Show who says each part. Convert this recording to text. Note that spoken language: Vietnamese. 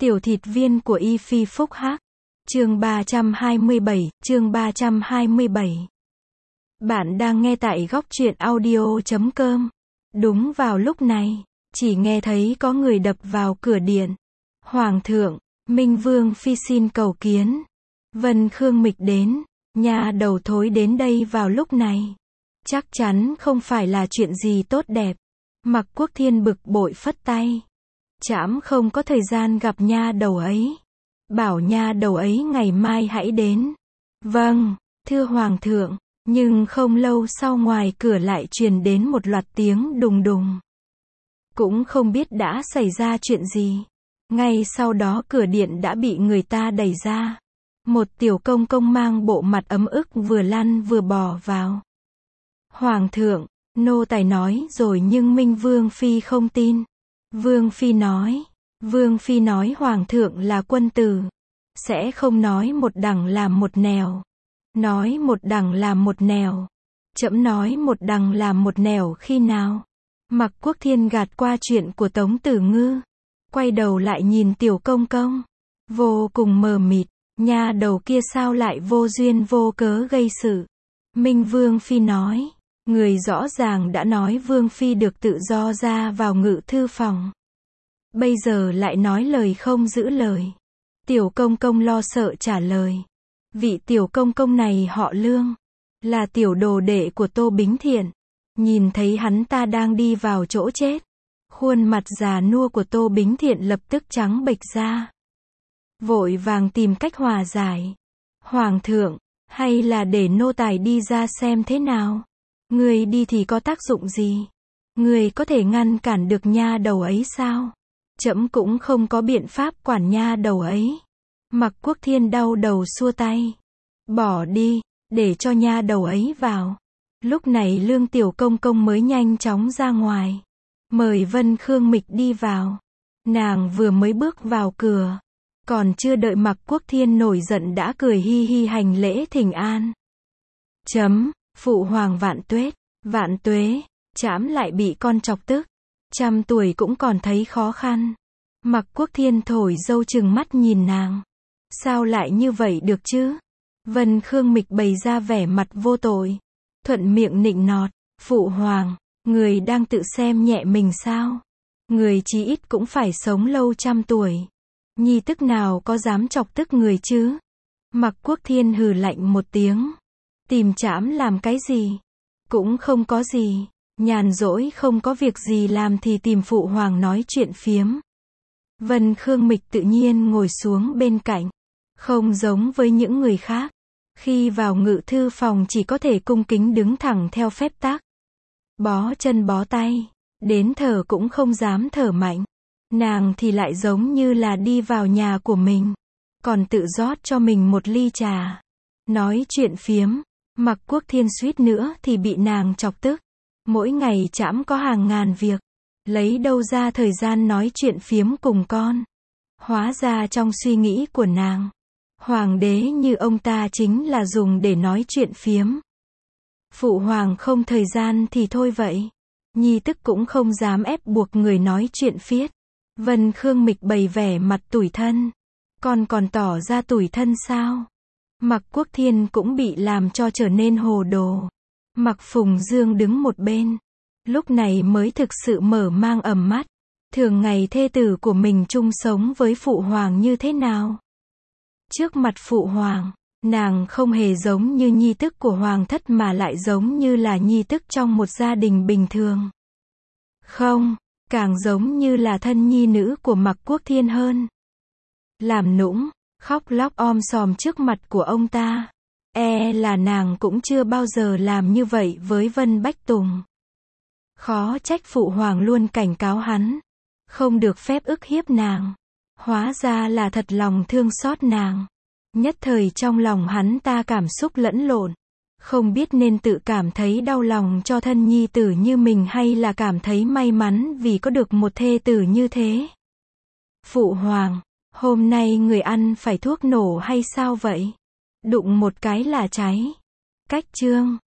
Speaker 1: Tiểu thịt viên của Y Phi Phúc Hắc. Chương 327. Bạn đang nghe tại góc truyện audio.com. Đúng vào lúc này, chỉ nghe thấy có người đập vào cửa điện. Hoàng thượng, Minh Vương Phi xin cầu kiến. Vân Khương Mịch đến, nhà đầu thối đến đây vào lúc này. Chắc chắn không phải là chuyện gì tốt đẹp. Mặc Quốc Thiên bực bội phất tay. Trẫm không có thời gian gặp nha đầu ấy. Bảo nha đầu ấy ngày mai hãy đến. Vâng, thưa Hoàng thượng. Nhưng không lâu sau ngoài cửa lại truyền đến một loạt tiếng đùng đùng. Cũng không biết đã xảy ra chuyện gì. Ngay sau đó cửa điện đã bị người ta đẩy ra. Một tiểu công công mang bộ mặt ấm ức vừa lăn vừa bò vào. Hoàng thượng, nô tài nói rồi nhưng Minh Vương Phi không tin. Vương Phi nói Hoàng thượng là quân tử. Sẽ không nói một đằng làm một nẻo. Nói một đằng làm một nẻo. Trẫm nói một đằng làm một nẻo khi nào? Mặc Quốc Thiên gạt qua chuyện của Tống Tử Ngư. Quay đầu lại nhìn tiểu công công. Vô cùng mờ mịt. Nha đầu kia sao lại vô duyên vô cớ gây sự? Minh Vương Phi nói. Người rõ ràng đã nói Vương Phi được tự do ra vào ngự thư phòng. Bây giờ lại nói lời không giữ lời. Tiểu công công lo sợ trả lời. Vị tiểu công công này họ Lương. Là tiểu đồ đệ của Tô Bính Thiện. Nhìn thấy hắn ta đang đi vào chỗ chết. Khuôn mặt già nua của Tô Bính Thiện lập tức trắng bệch ra. Vội vàng tìm cách hòa giải. Hoàng thượng, hay là để nô tài đi ra xem thế nào? Người đi thì có tác dụng gì? Người có thể ngăn cản được nha đầu ấy sao? Trẫm cũng không có biện pháp quản nha đầu ấy. Mặc Quốc Thiên đau đầu xua tay. Bỏ đi, để cho nha đầu ấy vào. Lúc này Lương tiểu công công mới nhanh chóng ra ngoài. Mời Vân Khương Mịch đi vào. Nàng vừa mới bước vào cửa. Còn chưa đợi Mặc Quốc Thiên nổi giận đã cười hi hi hành lễ thỉnh an. Phụ hoàng vạn tuế, trẫm lại bị con chọc tức. 100 tuổi cũng còn thấy khó khăn. Mặc Quốc Thiên thổi dâu chừng mắt nhìn nàng. Sao lại như vậy được chứ? Vân Khương Mịch bày ra vẻ mặt vô tội. Thuận miệng nịnh nọt. Phụ hoàng, người đang tự xem nhẹ mình sao? Người chí ít cũng phải sống lâu 100 tuổi. Nhi tức nào có dám chọc tức người chứ? Mặc Quốc Thiên hừ lạnh một tiếng. Tìm trẫm làm cái gì? Cũng không có gì. Nhàn rỗi không có việc gì làm thì tìm phụ hoàng nói chuyện phiếm. Vân Khương Mịch tự nhiên ngồi xuống bên cạnh. Không giống với những người khác. Khi vào ngự thư phòng chỉ có thể cung kính đứng thẳng theo phép tắc. Bó chân bó tay. Đến thở cũng không dám thở mạnh. Nàng thì lại giống như là đi vào nhà của mình. Còn tự rót cho mình một ly trà. Nói chuyện phiếm. Mặc Quốc Thiên suýt nữa thì bị nàng chọc tức. Mỗi ngày trẫm có hàng ngàn việc. Lấy đâu ra thời gian nói chuyện phiếm cùng con. Hóa ra trong suy nghĩ của nàng. Hoàng đế như ông ta chính là dùng để nói chuyện phiếm. Phụ hoàng không thời gian thì thôi vậy. Nhi tức cũng không dám ép buộc người nói chuyện phiết. Vân Khương Mịch bày vẻ mặt tủi thân. Con còn tỏ ra tủi thân sao? Mặc Quốc Thiên cũng bị làm cho trở nên hồ đồ. Mặc Phùng Dương đứng một bên. Lúc này mới thực sự mở mang ầm mắt. Thường ngày thê tử của mình chung sống với phụ hoàng như thế nào? Trước mặt phụ hoàng, nàng không hề giống như nhi tức của hoàng thất mà lại giống như là nhi tức trong một gia đình bình thường. Không, càng giống như là thân nhi nữ của Mặc Quốc Thiên hơn. Làm nũng, khóc lóc om sòm trước mặt của ông ta. Là nàng cũng chưa bao giờ làm như vậy với Vân Bách Tùng. Khó trách phụ hoàng luôn cảnh cáo hắn. Không được phép ức hiếp nàng. Hóa ra là thật lòng thương xót nàng. Nhất thời trong lòng hắn ta cảm xúc lẫn lộn. Không biết nên tự cảm thấy đau lòng cho thân nhi tử như mình hay là cảm thấy may mắn vì có được một thê tử như thế. Phụ hoàng, hôm nay người ăn phải thuốc nổ hay sao vậy? Đụng một cái là cháy. Cách chương